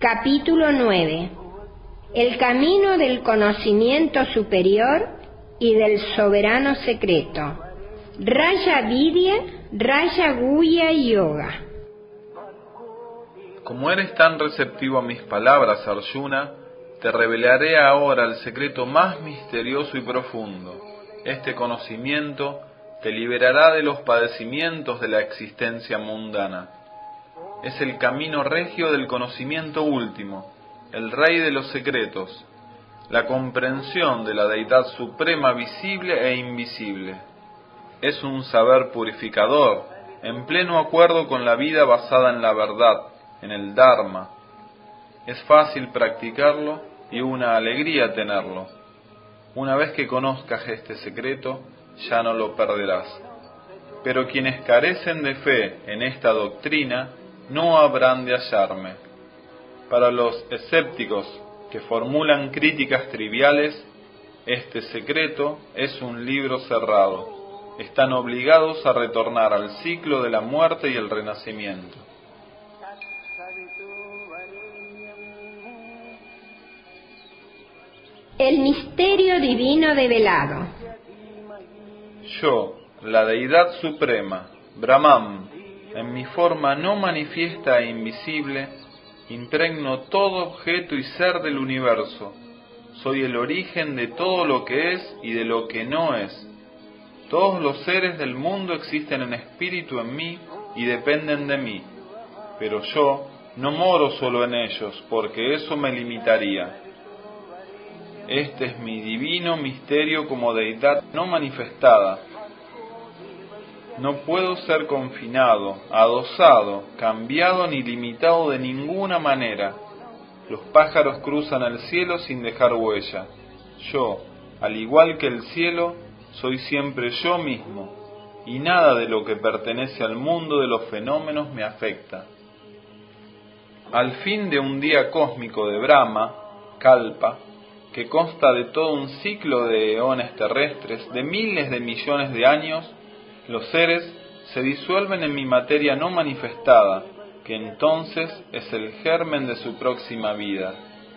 Capítulo 9. El camino del conocimiento superior y del soberano secreto. Raja Vidya, Raja Guhya Yoga. Como eres tan receptivo a mis palabras, Arjuna, te revelaré ahora el secreto más misterioso y profundo. Este conocimiento te liberará de los padecimientos de la existencia mundana. Es el camino regio del conocimiento último, el rey de los secretos, la comprensión de la deidad suprema visible e invisible. Es un saber purificador, en pleno acuerdo con la vida basada en la verdad, en el Dharma. Es fácil practicarlo y una alegría tenerlo. Una vez que conozcas este secreto, ya no lo perderás. Pero quienes carecen de fe en esta doctrina, no habrán de hallarme. Para los escépticos que formulan críticas triviales, este secreto es un libro cerrado. Están obligados a retornar al ciclo de la muerte y el renacimiento. El misterio divino develado. Yo, la deidad suprema, Brahman, en mi forma no manifiesta e invisible, impregno todo objeto y ser del universo. Soy el origen de todo lo que es y de lo que no es. Todos los seres del mundo existen en espíritu en mí y dependen de mí. Pero yo no moro solo en ellos, porque eso me limitaría. Este es mi divino misterio como deidad no manifestada. No puedo ser confinado, adosado, cambiado ni limitado de ninguna manera. Los pájaros cruzan el cielo sin dejar huella. Yo, al igual que el cielo, soy siempre yo mismo, y nada de lo que pertenece al mundo de los fenómenos me afecta. Al fin de un día cósmico de Brahma, Kalpa, que consta de todo un ciclo de eones terrestres, de miles de millones de años, los seres se disuelven en mi materia no manifestada, que entonces es el germen de su próxima vida.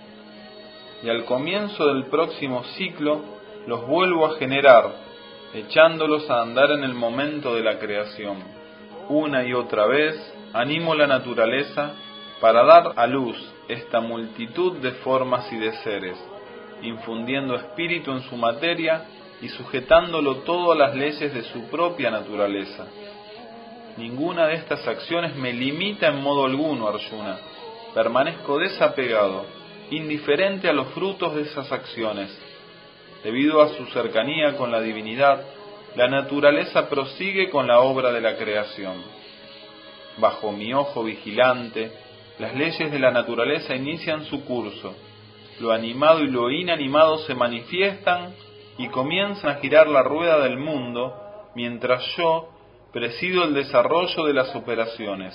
Y al comienzo del próximo ciclo los vuelvo a generar, echándolos a andar en el momento de la creación. Una y otra vez animo la naturaleza para dar a luz esta multitud de formas y de seres, infundiendo espíritu en su materia y sujetándolo todo a las leyes de su propia naturaleza. Ninguna de estas acciones me limita en modo alguno, Arjuna. Permanezco desapegado, indiferente a los frutos de esas acciones. Debido a su cercanía con la divinidad, la naturaleza prosigue con la obra de la creación. Bajo mi ojo vigilante, las leyes de la naturaleza inician su curso. Lo animado y lo inanimado se manifiestan y comienzan a girar la rueda del mundo, mientras yo presido el desarrollo de las operaciones.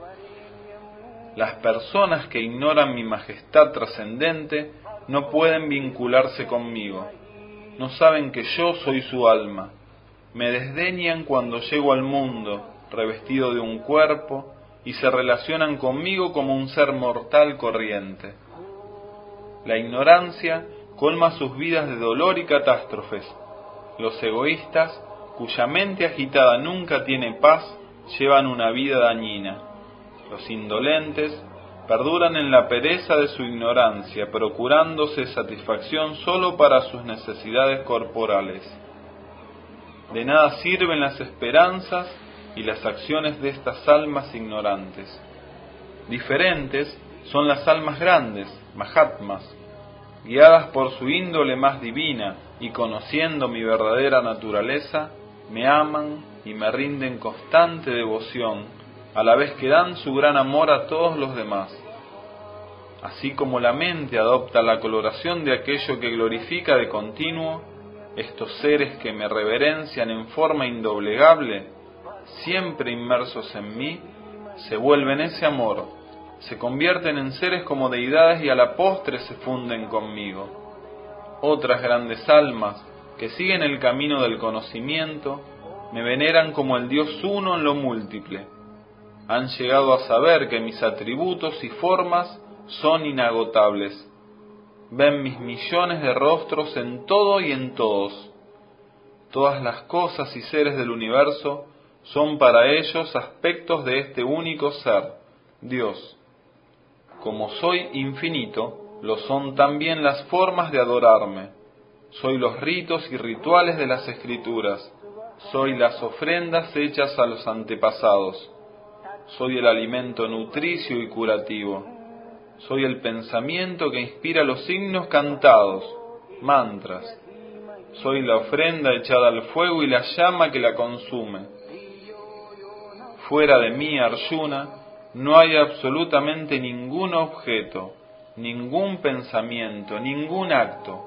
Las personas que ignoran mi majestad trascendente no pueden vincularse conmigo. No saben que yo soy su alma. Me desdeñan cuando llego al mundo, revestido de un cuerpo, y se relacionan conmigo como un ser mortal corriente. La ignorancia colma sus vidas de dolor y catástrofes. Los egoístas, cuya mente agitada nunca tiene paz, llevan una vida dañina. Los indolentes perduran en la pereza de su ignorancia, procurándose satisfacción solo para sus necesidades corporales. De nada sirven las esperanzas y las acciones de estas almas ignorantes. Diferentes son las almas grandes, Mahatmas, guiadas por su índole más divina y conociendo mi verdadera naturaleza, me aman y me rinden constante devoción, a la vez que dan su gran amor a todos los demás. Así como la mente adopta la coloración de aquello que glorifica de continuo, estos seres que me reverencian en forma indoblegable, siempre inmersos en mí, se vuelven ese amor, se convierten en seres como deidades y a la postre se funden conmigo. Otras grandes almas que siguen el camino del conocimiento me veneran como el Dios uno en lo múltiple. Han llegado a saber que mis atributos y formas son inagotables. Ven mis millones de rostros en todo y en todos. Todas las cosas y seres del universo son para ellos aspectos de este único ser, Dios. Como soy infinito, lo son también las formas de adorarme. Soy los ritos y rituales de las Escrituras. Soy las ofrendas hechas a los antepasados. Soy el alimento nutricio y curativo. Soy el pensamiento que inspira los signos cantados, mantras. Soy la ofrenda echada al fuego y la llama que la consume. Fuera de mí, Arjuna, no hay absolutamente ningún objeto, ningún pensamiento, ningún acto.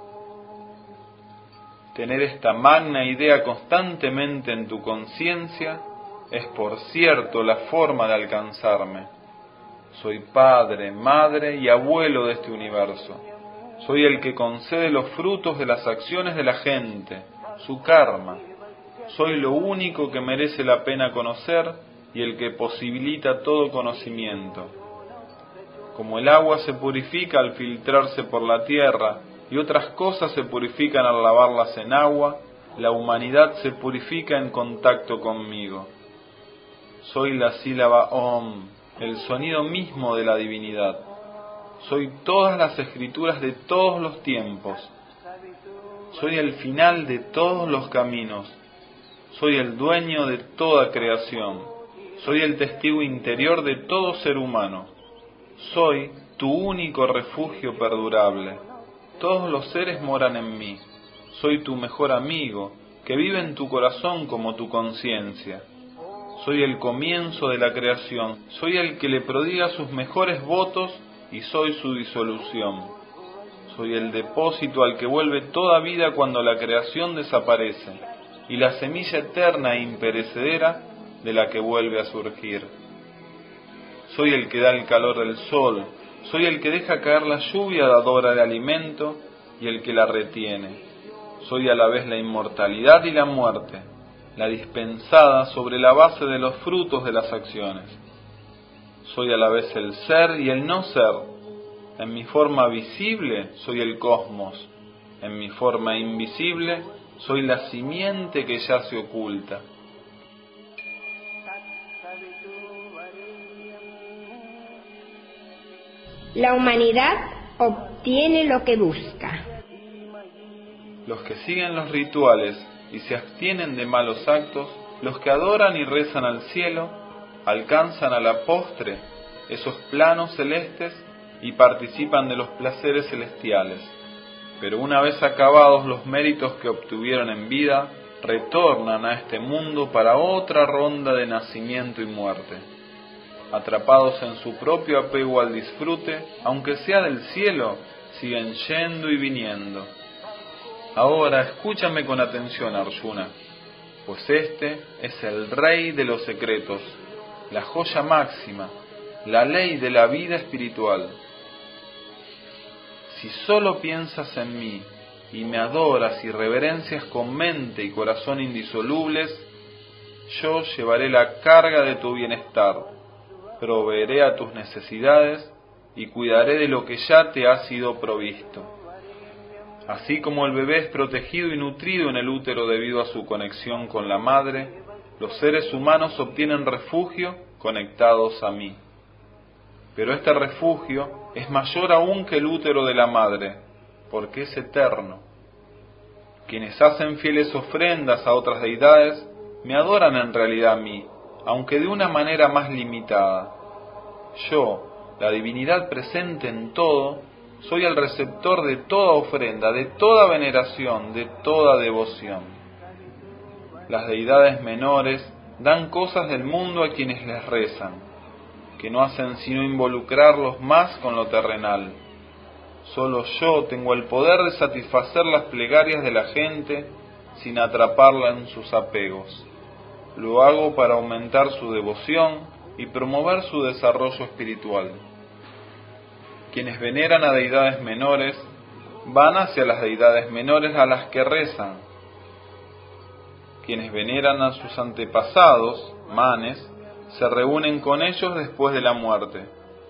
Tener esta magna idea constantemente en tu conciencia es, por cierto, la forma de alcanzarme. Soy padre, madre y abuelo de este universo. Soy el que concede los frutos de las acciones de la gente, su karma. Soy lo único que merece la pena conocer y el que posibilita todo conocimiento. Como el agua se purifica al filtrarse por la tierra y otras cosas se purifican al lavarlas en agua, la humanidad se purifica en contacto conmigo. Soy la sílaba Om, el sonido mismo de la divinidad. Soy todas las escrituras de todos los tiempos. Soy el final de todos los caminos. Soy el dueño de toda creación. Soy el testigo interior de todo ser humano. Soy tu único refugio perdurable. Todos los seres moran en mí. Soy tu mejor amigo, que vive en tu corazón como tu conciencia. Soy el comienzo de la creación. Soy el que le prodiga sus mejores votos y soy su disolución. Soy el depósito al que vuelve toda vida cuando la creación desaparece, y la semilla eterna e imperecedera de la que vuelve a surgir. Soy el que da el calor del sol, soy el que deja caer la lluvia dadora de alimento y el que la retiene. Soy a la vez la inmortalidad y la muerte, la dispensada sobre la base de los frutos de las acciones. Soy a la vez el ser y el no ser. En mi forma visible soy el cosmos, en mi forma invisible soy la simiente que yace oculta. La humanidad obtiene lo que busca. Los que siguen los rituales y se abstienen de malos actos, los que adoran y rezan al cielo, alcanzan a la postre esos planos celestes y participan de los placeres celestiales. Pero una vez acabados los méritos que obtuvieron en vida, retornan a este mundo para otra ronda de nacimiento y muerte. Atrapados en su propio apego al disfrute, aunque sea del cielo, siguen yendo y viniendo. Ahora escúchame con atención, Arjuna, pues este es el rey de los secretos, la joya máxima, la ley de la vida espiritual. Si solo piensas en mí y me adoras y reverencias con mente y corazón indisolubles, yo llevaré la carga de tu bienestar, proveeré a tus necesidades y cuidaré de lo que ya te ha sido provisto. Así como el bebé es protegido y nutrido en el útero debido a su conexión con la madre, los seres humanos obtienen refugio conectados a mí. Pero este refugio es mayor aún que el útero de la madre, porque es eterno. Quienes hacen fieles ofrendas a otras deidades, me adoran en realidad a mí, aunque de una manera más limitada. Yo, la divinidad presente en todo, soy el receptor de toda ofrenda, de toda veneración, de toda devoción. Las deidades menores dan cosas del mundo a quienes les rezan, que no hacen sino involucrarlos más con lo terrenal. Solo yo tengo el poder de satisfacer las plegarias de la gente sin atraparla en sus apegos. Lo hago para aumentar su devoción y promover su desarrollo espiritual. Quienes veneran a deidades menores van hacia las deidades menores a las que rezan. Quienes veneran a sus antepasados, manes, se reúnen con ellos después de la muerte.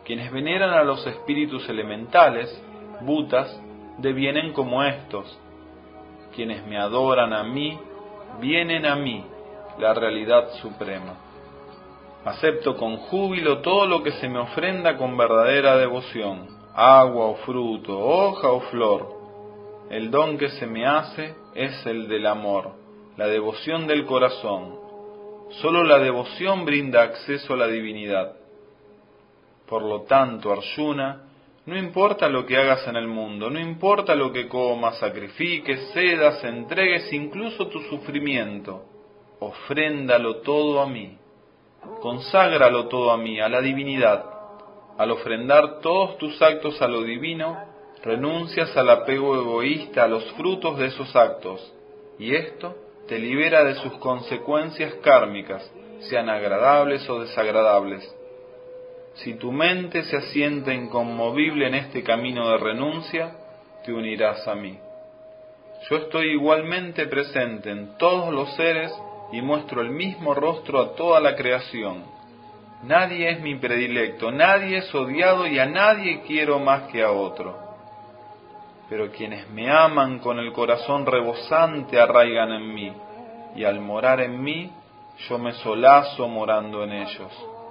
Quienes veneran a los espíritus elementales, bhutas, devienen como estos. Quienes me adoran a mí, vienen a mí, la realidad suprema. Acepto con júbilo todo lo que se me ofrenda con verdadera devoción, agua o fruto, hoja o flor. El don que se me hace es el del amor, la devoción del corazón. Solo la devoción brinda acceso a la divinidad. Por lo tanto, Arjuna, no importa lo que hagas en el mundo, no importa lo que comas, sacrifiques, cedas, entregues, incluso tu sufrimiento, ofréndalo todo a mí. Conságralo todo a mí, a la divinidad. Al ofrendar todos tus actos a lo divino, renuncias al apego egoísta a los frutos de esos actos, y esto te libera de sus consecuencias kármicas, sean agradables o desagradables. Si tu mente se asienta inconmovible en este camino de renuncia, te unirás a mí. Yo estoy igualmente presente en todos los seres y muestro el mismo rostro a toda la creación. Nadie es mi predilecto, nadie es odiado y a nadie quiero más que a otro. Pero quienes me aman con el corazón rebosante arraigan en mí, y al morar en mí, yo me solazo morando en ellos.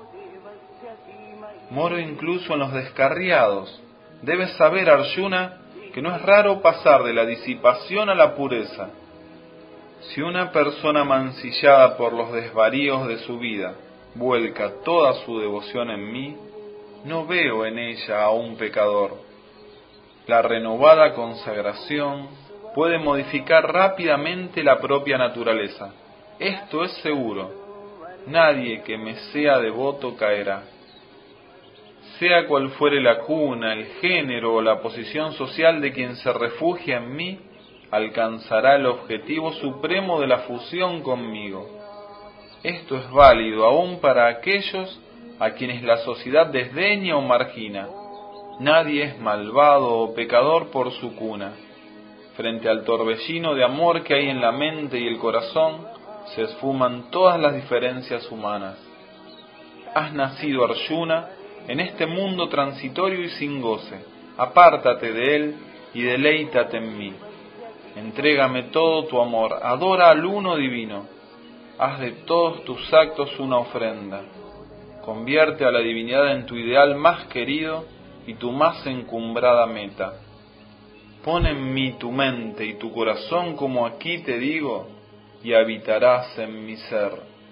Moro incluso en los descarriados. Debes saber, Arjuna, que no es raro pasar de la disipación a la pureza. Si una persona mancillada por los desvaríos de su vida vuelca toda su devoción en mí, no veo en ella a un pecador. La renovada consagración puede modificar rápidamente la propia naturaleza. Esto es seguro. Nadie que me sea devoto caerá. Sea cual fuere la cuna, el género o la posición social de quien se refugia en mí, alcanzará el objetivo supremo de la fusión conmigo. Esto es válido aún para aquellos a quienes la sociedad desdeña o margina. Nadie es malvado o pecador por su cuna. Frente al torbellino de amor que hay en la mente y el corazón, se esfuman todas las diferencias humanas. Has nacido, Arjuna, en este mundo transitorio y sin goce. Apártate de él y deleítate en mí. Entrégame todo tu amor, adora al uno divino. Haz de todos tus actos una ofrenda. Convierte a la divinidad en tu ideal más querido y tu más encumbrada meta. Pon en mí tu mente y tu corazón como aquí te digo, y habitarás en mi ser.